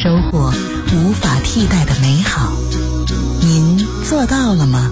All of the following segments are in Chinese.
收获无法替代的美好。您做到了吗？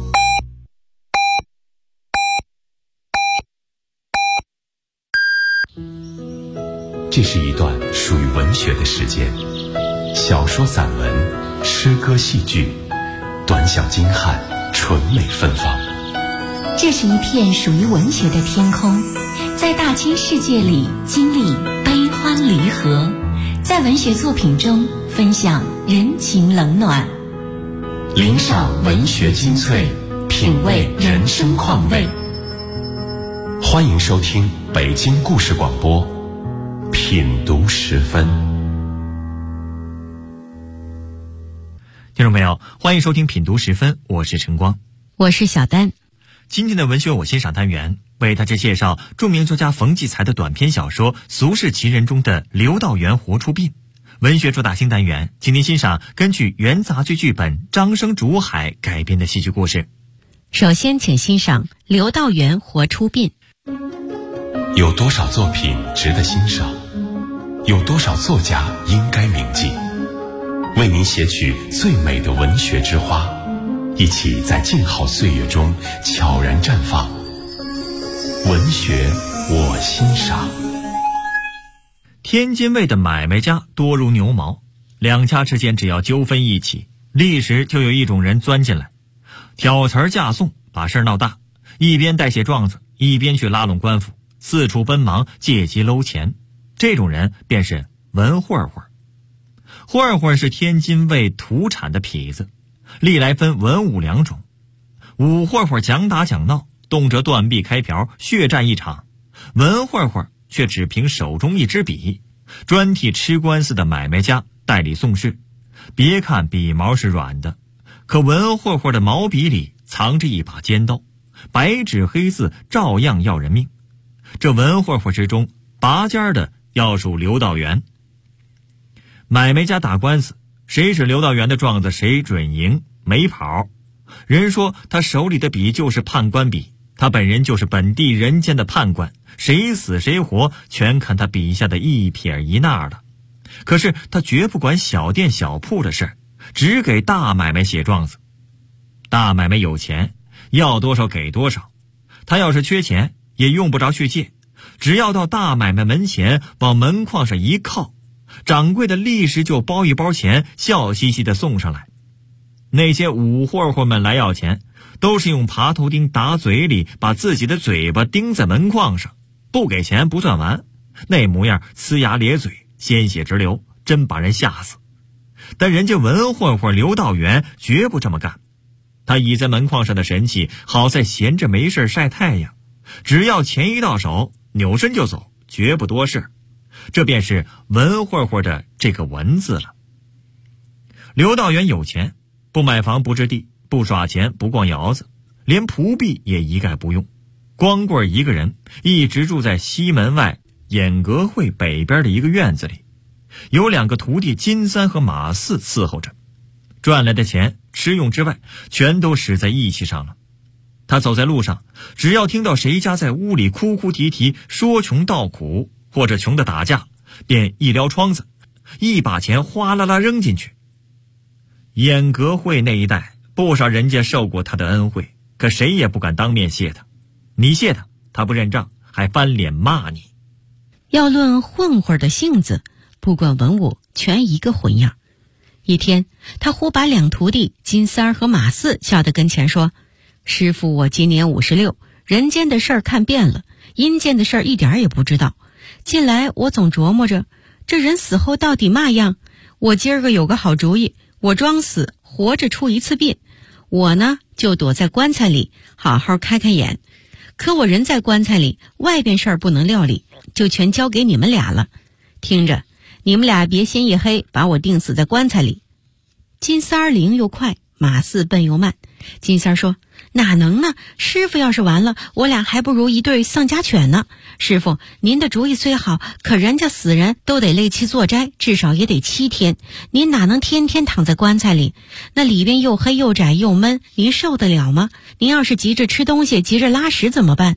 这是一段属于文学的时间，小说、散文、诗歌、戏剧，短小精悍，纯美芬芳。 这是一片属于文学的天空，在大千世界里经历悲欢离合，在文学作品中分享人情冷暖， 领赏文学精粹，品味人生况味。欢迎收听北京故事广播品读时分。 听众朋友，欢迎收听品读时分，我是晨光， 我是小丹。 今天的文学我欣赏单元为大家介绍著名作家冯骥才的短篇小说《俗世奇人》中的刘道元活出殡。文学主打新单元，请您欣赏根据原杂剧剧本张生竹海改编的戏剧故事。 首先请欣赏刘道元活出殡。 有多少作品值得欣赏？有多少作家应该铭记？为您写取最美的文学之花，一起在静好岁月中悄然绽放。文学我欣赏。 天津卫的买卖家多如牛毛，两家之间只要纠纷一起，立时就有一种人钻进来，挑词架讼，把事闹大，一边代写状子，一边去拉拢官府，四处奔忙，借机搂钱。这种人便是文混混。混混是天津卫土产的痞子，历来分文武两种。武混混讲打讲闹，动辄断臂开瓢，血战一场；文混混却只凭手中一支笔，专替吃官司的买卖家代理讼事。别看笔毛是软的，可文混混的毛笔里藏着一把尖刀，白纸黑字照样要人命。这文混混之中拔尖的要数刘道元。买卖家打官司，谁是刘道元的状子谁准赢，没跑。人说他手里的笔就是判官笔，他本人就是本地人间的判官，谁死谁活全看他笔下的一撇一捺了。可是他绝不管小店小铺的事，只给大买卖写状子。大买卖有钱，要多少给多少，他要是缺钱也用不着去借，只要到大买卖门前往门框上一靠，掌柜的立时就包一包钱，笑嘻嘻地送上来。那些武混混们来要钱，都是用爬头钉打嘴里，把自己的嘴巴钉在门框上，不给钱不算完，那模样呲牙咧嘴，鲜血直流，真把人吓死。但人家文混混刘道元绝不这么干，他倚在门框上的神气，好在闲着没事晒太阳，只要钱一到手，扭身就走，绝不多事。这便是文混混的这个文字了。刘道元有钱，不买房不置地，不耍钱不逛窑子，连仆婢也一概不用，光棍一个人，一直住在西门外演革会北边的一个院子里，有两个徒弟金三和马四伺候着，赚来的钱吃用之外全都使在义气上了。他走在路上，只要听到谁家在屋里哭哭啼啼说穷道苦，或者穷的打架，便一撩窗子，一把钱哗啦啦扔进去。演革会那一带不少人家受过他的恩惠，可谁也不敢当面谢他，你谢他，他不认账，还翻脸骂你。 要论混混的性子，不管文武全一个混样。一天，他忽把两徒弟金三和马四叫到跟前说：师傅，我今年56，人间的事儿看遍了，阴间的事儿一点也不知道。近来我总琢磨着，这人死后到底嘛样？我今儿个有个好主意，我装死，活着出一次殡。我呢，就躲在棺材里，好好开开眼。可我人在棺材里，外边事儿不能料理，就全交给你们俩了。听着，你们俩别心一黑，把我钉死在棺材里。金三灵又快，马四笨又慢。金三说：哪能呢？师傅要是完了，我俩还不如一对丧家犬呢。师傅，您的主意虽好，可人家死人都得累期坐斋，至少也得7天。您哪能天天躺在棺材里？那里边又黑又窄又闷，您受得了吗？您要是急着吃东西，急着拉屎怎么办？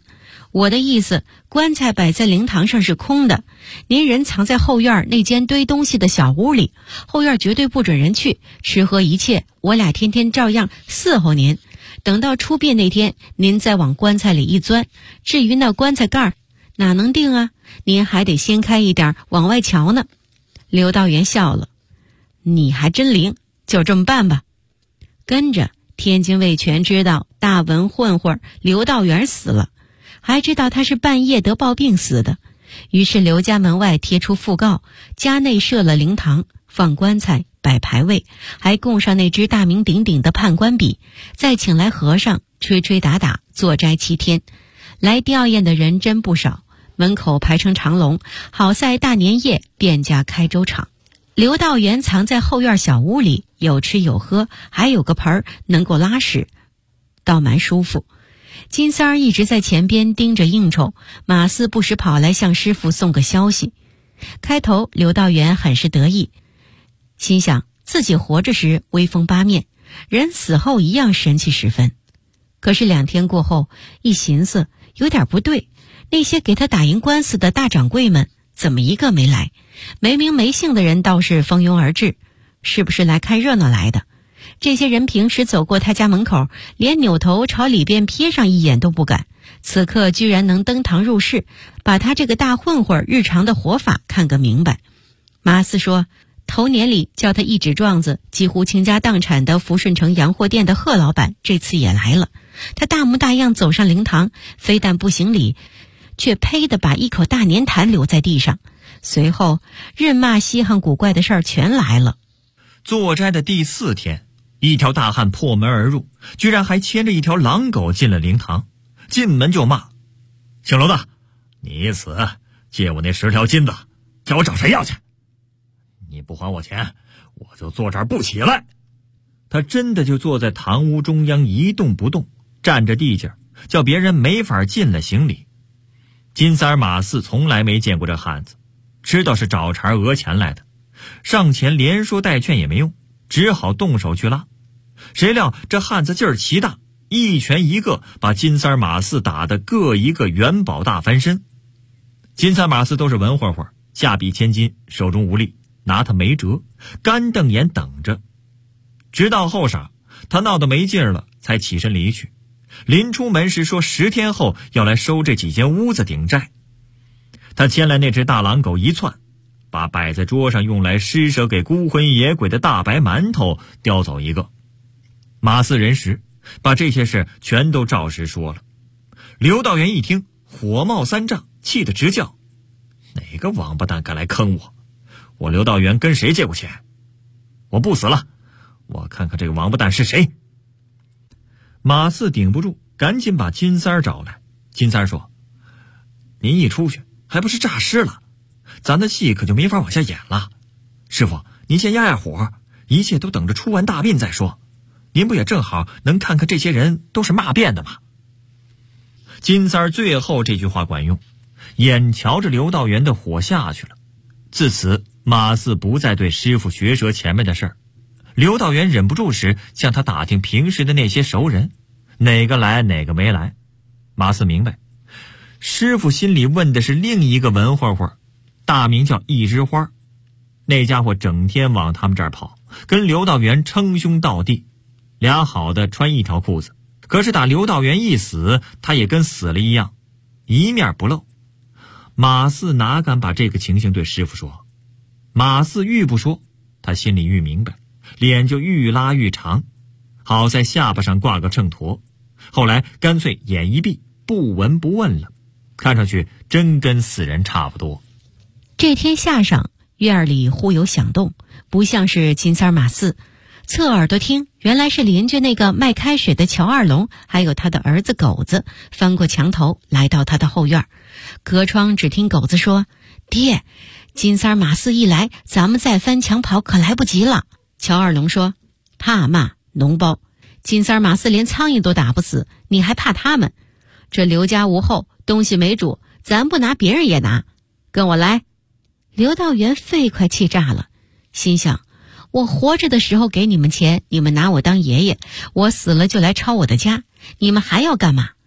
我的意思，棺材摆在灵堂上是空的，您人藏在后院那间堆东西的小屋里，后院绝对不准人去，吃喝一切，我俩天天照样伺候您。等到出殡那天，您再往棺材里一钻，至于那棺材盖儿，哪能定啊？您还得掀开一点往外瞧呢。刘道元笑了，你还真灵，就这么办吧。跟着天津卫全知道大文混混刘道元死了，还知道他是半夜得暴病死的，于是刘家门外贴出讣告，家内设了灵堂，放棺材，摆牌位，还供上那支大名鼎鼎的判官笔，再请来和尚吹吹打打，坐斋7天。来吊唁的人真不少，门口排成长龙，好在大年夜店家开粥场。刘道元藏在后院小屋里，有吃有喝，还有个盆儿能够拉屎，倒蛮舒服。金三儿一直在前边盯着应酬，马四不时跑来向师傅送个消息。开头刘道元很是得意，心想自己活着时威风八面，人死后一样神气十分。可是2天过后，一寻思有点不对，那些给他打赢官司的大掌柜们怎么一个没来？没名没姓的人倒是蜂拥而至，是不是来看热闹来的？这些人平时走过他家门口，连扭头朝里边瞥上一眼都不敢，此刻居然能登堂入室，把他这个大混混日常的活法看个明白。马四说，头年里叫他一纸状子，几乎倾家荡产的福顺城洋货店的贺老板这次也来了。他大模大样走上灵堂，非但不行礼，却呸地把一口大粘痰留在地上。随后日骂稀罕古怪的事儿全来了。 坐斋的第4天，一条大汉破门而入，居然还牵着一条狼狗进了灵堂，进门就骂：姓楼的，你一死借我那10条金子，叫我找谁要去？你不还我钱，我就坐这儿不起来。他真的就坐在堂屋中央一动不动，占着地界，叫别人没法进来行礼。金三儿马四从来没见过这汉子，知道是找茬讹钱来的，上前连说带劝也没用，只好动手去拉。谁料这汉子劲儿奇大，一拳一个把金三儿马四打得各一个元宝大翻身。金三马四都是文混混，下笔千金，手中无力，拿他没辙，干瞪眼等着。直到后晌，他闹得没劲儿了，才起身离去。临出门时说10天后要来收这几间屋子顶债。他牵来那只大狼狗一窜，把摆在桌上用来施舍给孤魂野鬼的大白馒头叼走一个。马四人时把这些事全都照实说了。刘道元一听，火冒3丈，气得直叫：哪个王八蛋敢来坑我？我刘道元跟谁借过钱？我不死了，我看看这个王八蛋是谁。马四顶不住，赶紧把金三儿找来。金三儿说：您一出去还不是诈尸了，咱的戏可就没法往下演了。师傅，您先压压火，一切都等着出完大殡再说。您不也正好能看看这些人都是嘛变的吗？金三儿最后这句话管用，眼瞧着刘道元的火下去了。自此马四不再对师傅学舌前面的事儿。刘道元忍不住时，向他打听平时的那些熟人，哪个来哪个没来。马四明白，师傅心里问的是另一个文混混，大名叫一枝花。那家伙整天往他们这儿跑，跟刘道元称兄道弟，俩好的穿一条裤子。可是打刘道元一死，他也跟死了一样，一面不露。马四哪敢把这个情形对师傅说？马四愈不说，他心里愈明白，脸就愈拉愈长，好在下巴上挂个秤砣。后来干脆眼一闭，不闻不问了，看上去真跟死人差不多。 这天夏上，院里忽有响动，不像是金三马四。侧耳朵听，原来是邻居那个卖开水的乔二龙，还有他的儿子狗子，翻过墙头来到他的后院。隔窗只听狗子说：爹，金三马四一来，咱们再翻墙跑可来不及了。乔二龙说：怕嘛，脓包，金三马四连苍蝇都打不死，你还怕他们？这刘家无后，东西没主，咱不拿别人也拿，跟我来。刘道元肺快气炸了，心想：我活着的时候给你们钱，你们拿我当爷爷，我死了就来抄我的家，你们还要干嘛？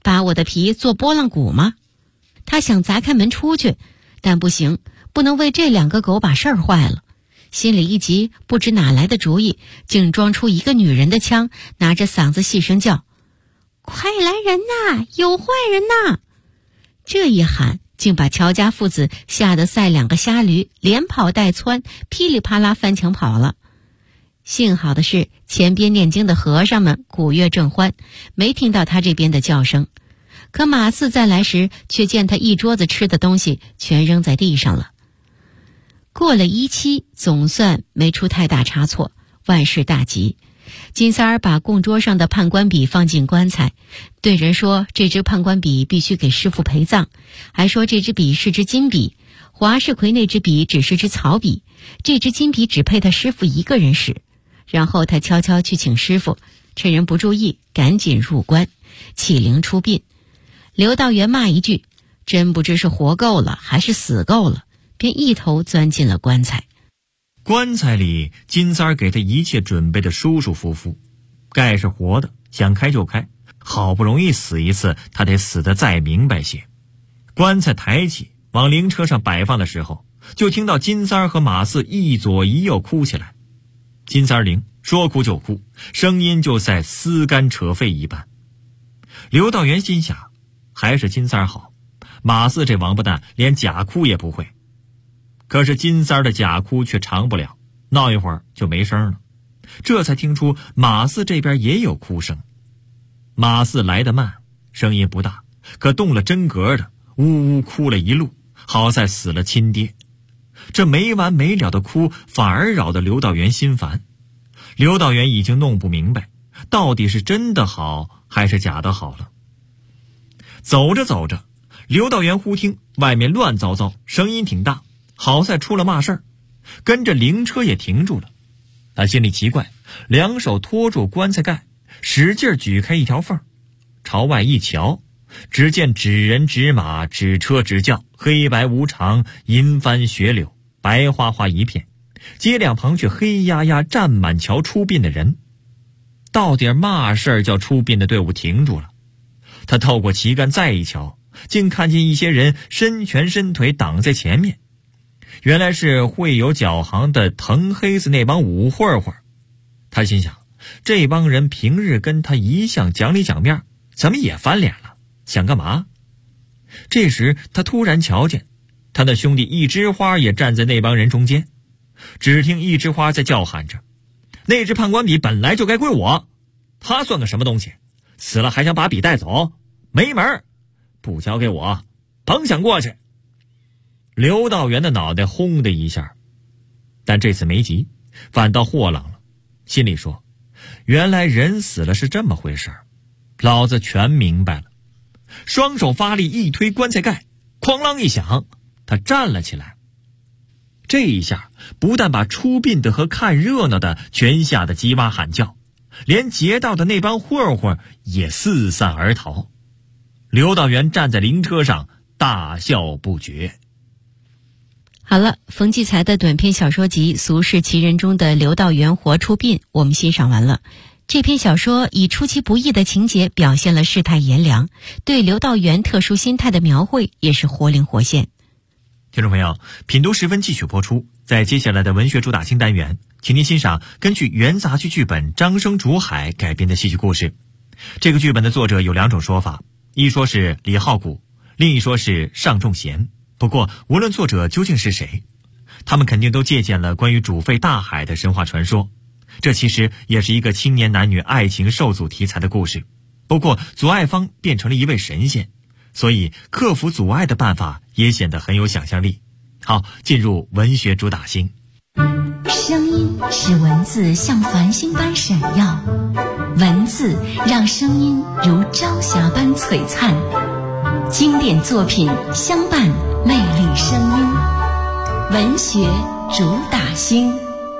把我的皮做拨浪鼓吗？他想砸开门出去，但不行，不能为这2个狗把事儿坏了。心里一急，不知哪来的主意，竟装出一个女人的腔，拿着嗓子细声叫：快来人呐，有坏人呐！这一喊竟把乔家父子吓得赛2个瞎驴，连跑带窜，噼里啪啦翻墙跑了。幸好的是，前边念经的和尚们鼓乐正欢，没听到他这边的叫声。可马四再来时，却见他一桌子吃的东西全扔在地上了。过了1期，总算没出太大差错，万事大吉。金三儿把供桌上的判官笔放进棺材，对人说这支判官笔必须给师傅陪葬，还说这支笔是支金笔，华世奎那支笔只是支草笔，这支金笔只配他师傅一个人使。然后他悄悄去请师傅，趁人不注意，赶紧入棺，起灵出殡。刘道元骂一句，真不知是活够了还是死够了，便一头钻进了棺材。 棺材里，金三儿给他一切准备的舒舒服服，盖是活的，想开就开，好不容易死一次，他得死得再明白些。棺材抬起往灵车上摆放的时候，就听到金三儿和马四一左一右哭起来。金三儿灵说哭就哭，声音就在撕肝扯肺一般。刘道元心想，还是金三儿好，马四这王八蛋连假哭也不会。可是金三儿的假哭却长不了，闹一会儿就没声了。这才听出马四这边也有哭声。马四来得慢，声音不大，可动了真格的，呜呜哭了一路，好在死了亲爹。这没完没了的哭反而扰得刘道元心烦。刘道元已经弄不明白，到底是真的好还是假的好了。走着走着，刘道元忽听外面乱糟糟，声音挺大，好在出了嘛事儿。跟着灵车也停住了。他心里奇怪，2手托住棺材盖，使劲举开一条缝，朝外一瞧，只见纸人纸马，纸车纸轿，黑白无常，银帆雪柳，白花花一片，街两旁却黑压压站满瞧出殡的人。到底嘛事儿叫出殡的队伍停住了？他透过旗杆再一瞧，竟看见一些人伸拳伸腿挡在前面。原来是会有脚行的藤黑子那帮武混混。他心想，这帮人平日跟他一向讲理讲面，怎么也翻脸了？想干嘛？这时他突然瞧见他那兄弟一枝花也站在那帮人中间。只听一枝花在叫喊着，那支判官笔本来就该归我，他算个什么东西？死了还想把笔带走？没门！不交给我，甭想过去！刘道元的脑袋轰的一下，但这次没急，反倒豁朗了，心里说，原来人死了是这么回事儿，老子全明白了。双手发力一推棺材盖，哐啷一响，他站了起来。这一下不但把出殡的和看热闹的全吓得鸡哇喊叫，连劫道的那帮混混也四散而逃。刘道元站在灵车上大笑不绝。 好了，冯骥才的短篇小说集《俗世奇人》中的刘道元活出殡我们欣赏完了。这篇小说以出其不意的情节表现了世态炎凉，对刘道元特殊心态的描绘也是活灵活现。 听众朋友，品读10分继续播出。在接下来的文学主打新单元，请您欣赏根据原杂剧剧本《张生竹海》改编的戏剧故事。这个剧本的作者有2种说法，一说是李浩古，另一说是尚仲贤。不过无论作者究竟是谁，他们肯定都借鉴了关于煮沸大海的神话传说。这其实也是一个青年男女爱情受阻题材的故事，不过阻碍方变成了一位神仙，所以克服阻碍的办法也显得很有想象力。好，进入文学主打星。 声音使文字像繁星般闪耀，文字让声音如朝霞般璀璨。经典作品相伴，魅力声音。文学主打星。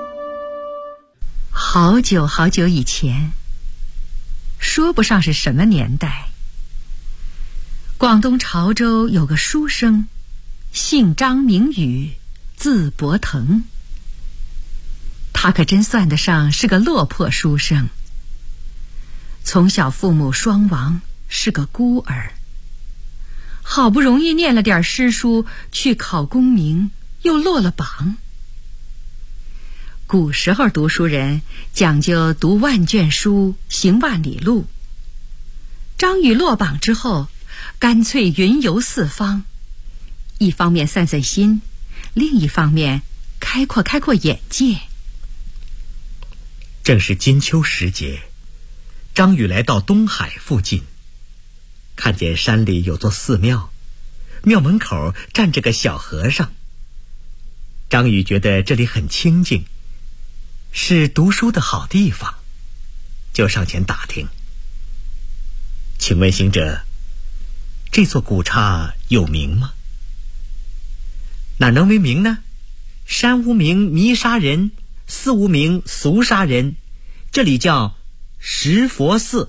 好久好久以前，说不上是什么年代，广东潮州有个书生，姓张名宇，字伯腾。他可真算得上是个落魄书生。从小父母双亡， 是个孤儿，好不容易念了点诗书，去考功名，又落了榜。古时候读书人讲究读万卷书，行万里路。张宇落榜之后，干脆云游四方，一方面散散心，另一方面开阔眼界。 正是金秋时节，张宇来到东海附近，看见山里有座寺庙，庙门口站着个小和尚。张宇觉得这里很清静，是读书的好地方，就上前打听：“请问行者，这座古刹有名吗？”“哪能为名呢？山无名迷沙人，寺无名俗杀人，这里叫石佛寺。”“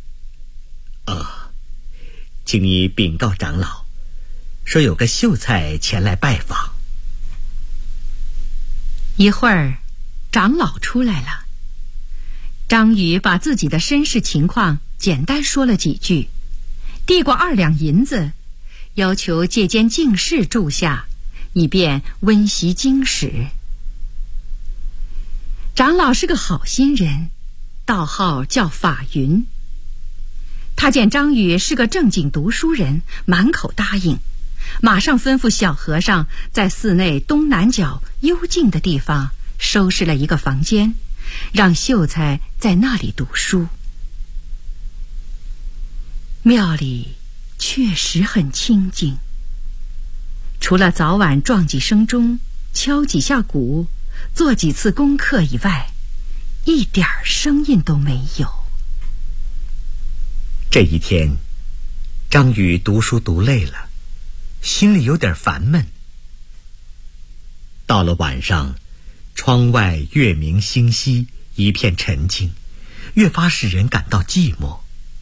请你禀告长老，说有个秀才前来拜访。” 一会儿长老出来了，张宇把自己的身世情况简单说了几句，递过2两银子，要求借间净室住下，以便温习经史。长老是个好心人，道号叫法云。他见张宇是个正经读书人，满口答应，马上吩咐小和尚在寺内东南角幽静的地方收拾了一个房间，让秀才在那里读书。庙里确实很清静，除了早晚撞几声钟，敲几下鼓，做几次功课以外，一点声音都没有。 这一天，张宇读书读累了，心里有点烦闷。到了晚上，窗外月明星稀，一片沉静，越发使人感到寂寞。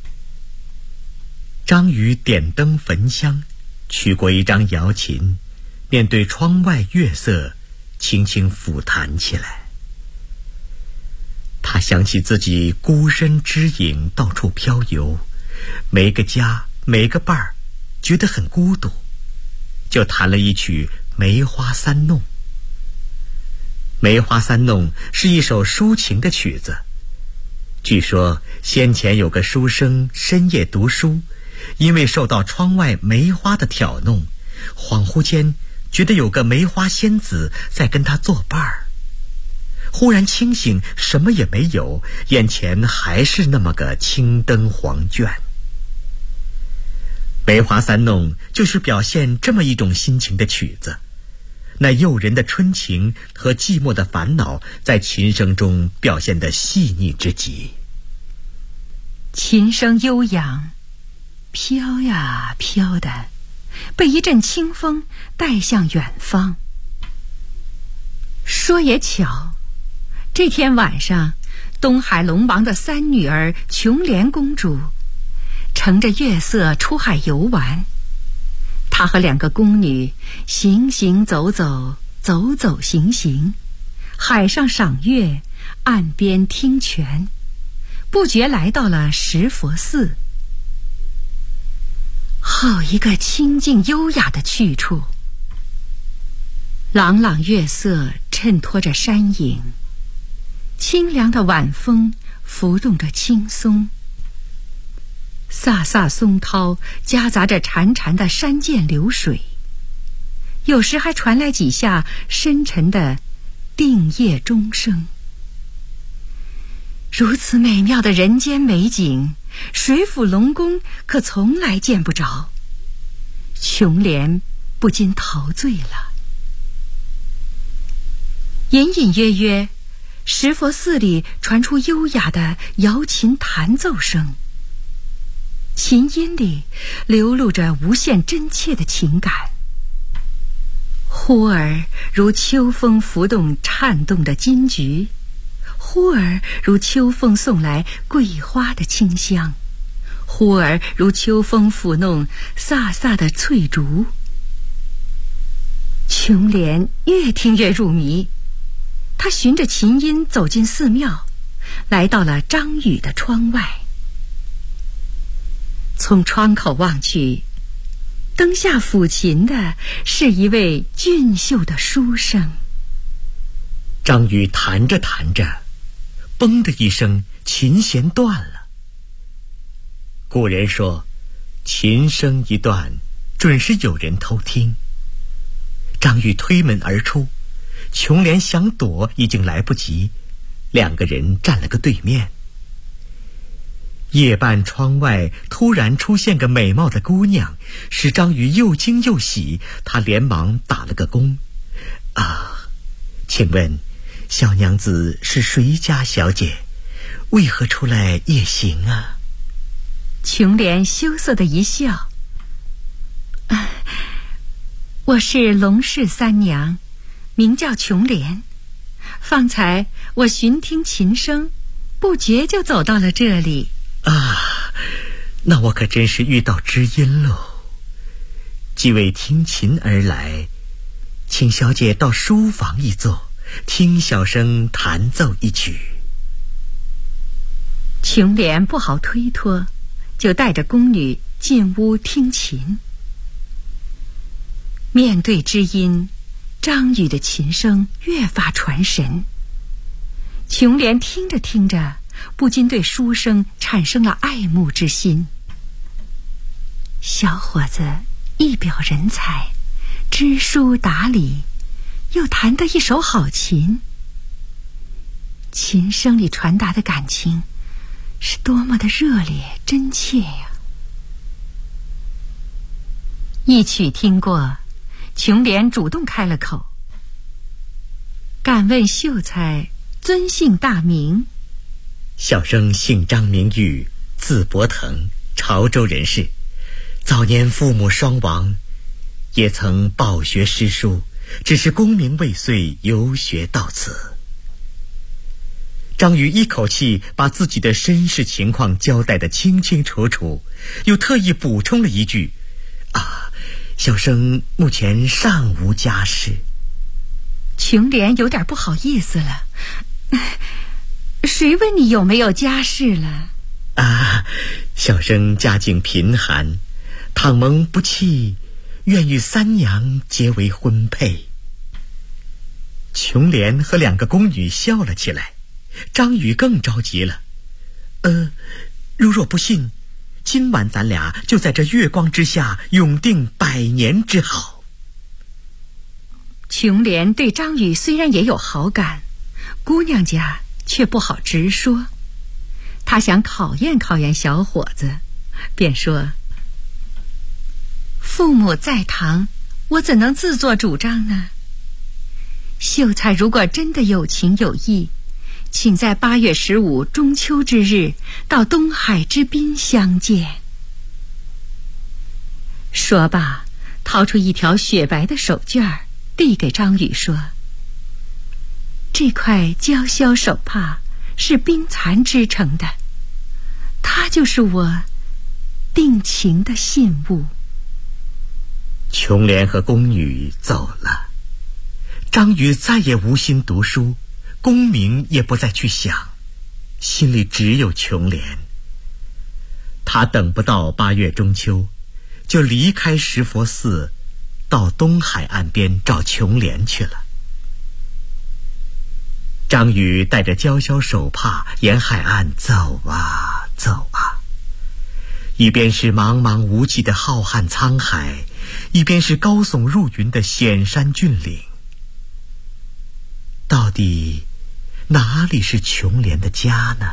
张宇点灯焚香，取过一张瑶琴，面对窗外月色，轻轻抚弹起来。他想起自己孤身之影到处飘游，没个家，没个伴儿，觉得很孤独，就弹了一曲《梅花三弄》。《梅花三弄》是一首抒情的曲子，据说先前有个书生深夜读书，因为受到窗外梅花的挑弄，恍惚间觉得有个梅花仙子在跟他作伴儿。忽然清醒，什么也没有，眼前还是那么个青灯黄卷。梅花三弄就是表现这么一种心情的曲子，那诱人的春情和寂寞的烦恼在琴声中表现得细腻之极。 琴声悠扬，飘呀飘的，被一阵清风带向远方。说也巧，这天晚上，东海龙王的3女儿琼莲公主乘着月色出海游玩。她和2个宫女行行走走，走走行行，海上赏月，岸边听泉，不觉来到了石佛寺。好一个清静优雅的去处，朗朗月色衬托着山影，清凉的晚风拂动着青松，飒飒松涛夹杂着潺潺的山涧流水，有时还传来几下深沉的定夜钟声。如此美妙的人间美景，水府龙宫可从来见不着。琼莲不禁陶醉了。隐隐约约，石佛寺里传出优雅的瑶琴弹奏声，琴音里流露着无限真切的情感，忽而如秋风拂动颤动的金菊，忽而如秋风送来桂花的清香，忽而如秋风抚弄飒飒的翠竹。琼莲越听越入迷，她循着琴音走进寺庙，来到了张宇的窗外。 从窗口望去，灯下抚琴的是一位俊秀的书生。 张宇弹着弹着，嘣的一声，琴弦断了。古人说，琴声一断，准是有人偷听。张宇推门而出，琼莲想躲已经来不及，两个人站了个对面。夜半窗外突然出现个美貌的姑娘，使张宇又惊又喜，他连忙打了个躬。请问小娘子是谁家小姐？为何出来夜行啊？ 琼莲羞涩的一笑，我是龙氏三娘，名叫琼莲。方才我寻听琴声，不觉就走到了这里。 那我可真是遇到知音喽。既为听琴而来，请小姐到书房一坐，听小生弹奏一曲。 琼莲不好推脱，就带着宫女进屋听琴。面对知音，张宇的琴声越发传神。琼莲听着听着，不禁对书生产生了爱慕之心。小伙子一表人才，知书达理，又弹得一手好琴。琴声里传达的感情是多么的热烈真切呀！一曲听过，琼莲主动开了口：“敢问秀才尊姓大名？” 小生姓张名玉，字伯腾，潮州人士。早年父母双亡，也曾饱学诗书，只是功名未遂，游学到此。张宇一口气把自己的身世情况交代得清清楚楚，又特意补充了一句：小生目前尚无家室。 琼莲有点不好意思了，谁问你有没有家室了？ 小生家境贫寒，倘蒙不弃，愿与三娘结为婚配。琼莲和两个宫女笑了起来，张宇更着急了。如若不信，今晚咱俩就在这月光之下永定100年之好。 琼莲对张宇虽然也有好感，姑娘家却不好直说。她想考验考验小伙子，便说：父母在堂，我怎能自作主张呢？秀才如果真的有情有义，请在8月15中秋之日到东海之滨相见。说罢，掏出一条雪白的手绢递给张宇说：这块娇绡手帕是冰蚕织成的，它就是我定情的信物。 琼莲和宫女走了，张宇再也无心读书，功名也不再去想，心里只有琼莲。他等不到8月中秋，就离开石佛寺，到东海岸边找琼莲去了。张宇带着娇绡手帕沿海岸走啊走啊，一边是茫茫无际的浩瀚沧海，一边是高耸入云的险山峻岭。到底哪里是琼莲的家呢？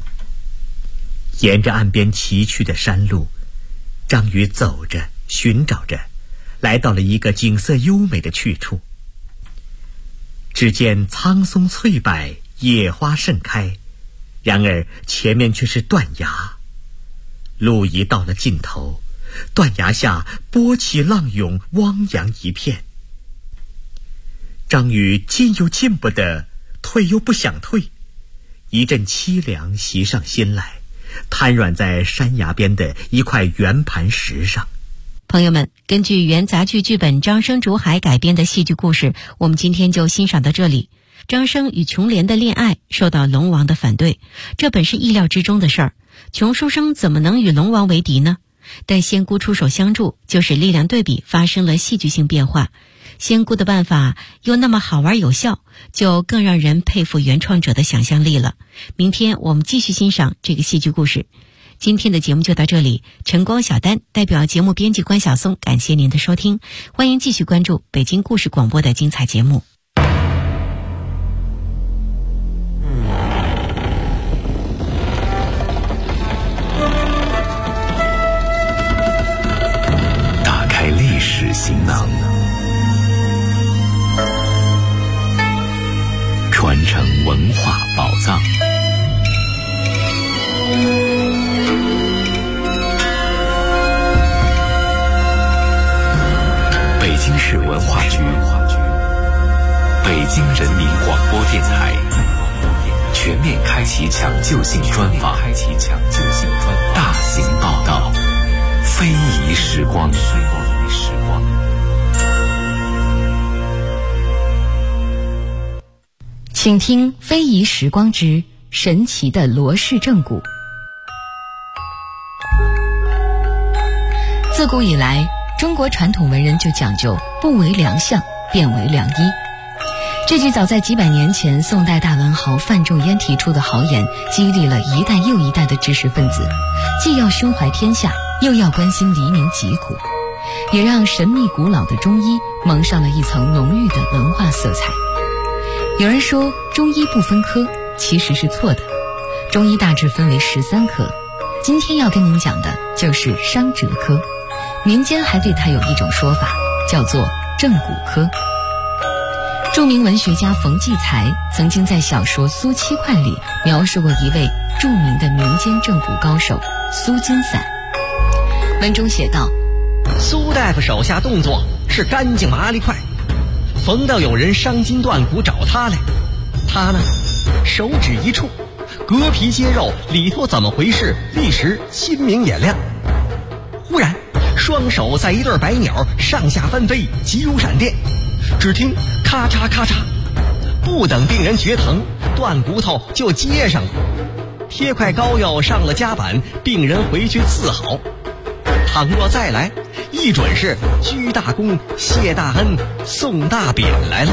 沿着岸边崎岖的山路，张宇走着寻找着，来到了一个景色优美的去处。只见苍松翠柏，野花盛开，然而前面却是断崖。路一到了尽头，断崖下波起浪涌，汪洋一片。张宇进又进不得，退又不想退，一阵凄凉袭上心来，瘫软在山崖边的一块圆盘石上。 朋友们，根据原杂剧剧本张生竹海改编的戏剧故事，我们今天就欣赏到这里。张生与琼莲的恋爱受到龙王的反对，这本是意料之中的事儿。穷书生怎么能与龙王为敌呢？ 但仙姑出手相助，就使力量对比发生了戏剧性变化。仙姑的办法又那么好玩有效，就更让人佩服原创者的想象力了。明天我们继续欣赏这个戏剧故事。今天的节目就到这里，晨光小丹代表节目编辑关晓松，感谢您的收听，欢迎继续关注北京故事广播的精彩节目。 打开历史行囊，传承文化宝藏。北京市文化局、北京人民广播电台全面开启抢救性专访，大型报道，非遗时光。 请听《非遗时光之神奇的罗氏正骨》。自古以来，中国传统文人就讲究不为良相，便为良医。这句早在几百年前宋代大文豪范仲淹提出的豪言，激励了一代又一代的知识分子，既要胸怀天下，又要关心黎民疾苦，也让神秘古老的中医蒙上了一层浓郁的文化色彩。有人说中医不分科，其实是错的。中医大致分为13科，今天要跟您讲的就是伤折科，民间还对它有一种说法，叫做正骨科。著名文学家冯骥才曾经在小说《苏七块》里描述过一位著名的民间正骨高手苏金散。文中写道， 苏大夫手下动作是干净麻利快，逢到有人伤筋断骨找他来，他呢手指一触，隔皮接肉，里头怎么回事立时心明眼亮。忽然双手在一对白鸟上下翻飞，急如闪电，只听咔嚓咔嚓，不等病人觉疼，断骨头就接上了。贴块膏药上了夹板，病人回去自好。倘若再来，一准是鞠大功、谢大恩、送大匾来了。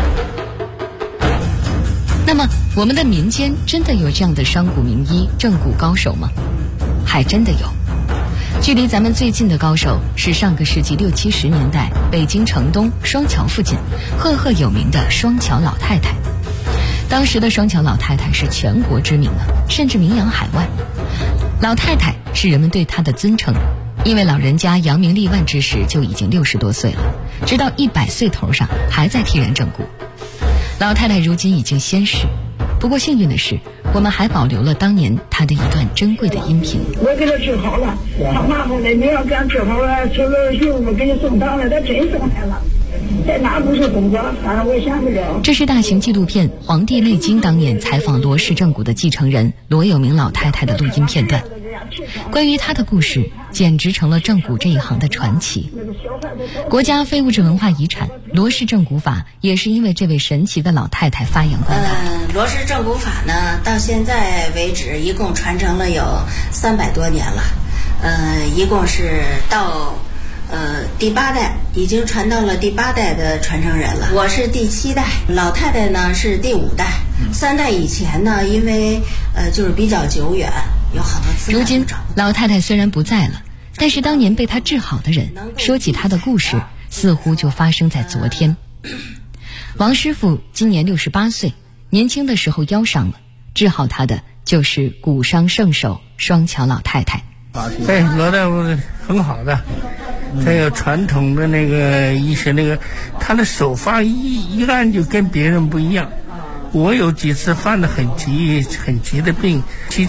那么我们的民间真的有这样的伤骨名医、正骨高手吗？还真的有。距离咱们最近的高手是上个世纪60、70年代北京城东双桥附近赫赫有名的双桥老太太。当时的双桥老太太是全国知名的，甚至名扬海外。老太太是人们对她的尊称，因为老人家扬名立万之时就已经60多岁了，直到100岁头上还在替人正骨。老太太如今已经仙逝，不过幸运的是，我们还保留了当年她的一段珍贵的音频。 我给她治好了，她骂我的，你要给她治好了，这个媳妇给你送堂了，她真送来了。在哪不是工作，反正我也想不了。 这是大型纪录片《黄帝内经》当年采访罗氏正骨的继承人罗有明老太太的录音片段。关于她的故事，简直成了正骨这一行的传奇。国家非物质文化遗产罗氏正骨法也是因为这位神奇的老太太发扬光大。 罗氏正骨法呢，到现在为止一共传承了有300多年了，一共是到第8代，已经传到了第8代的传承人了。我是第7代，老太太呢是第5代。3代以前呢，因为就是比较久远，有好多资料。 如今老太太虽然不在了，但是当年被她治好的人说起她的故事，似乎就发生在昨天。王师傅今年68岁，年轻的时候腰伤了，治好她的就是骨伤圣手双桥老太太。 对，罗大夫很好的，他有传统的那个医学，那个他的手法一按就跟别人不一样。我有几次犯了很急的病，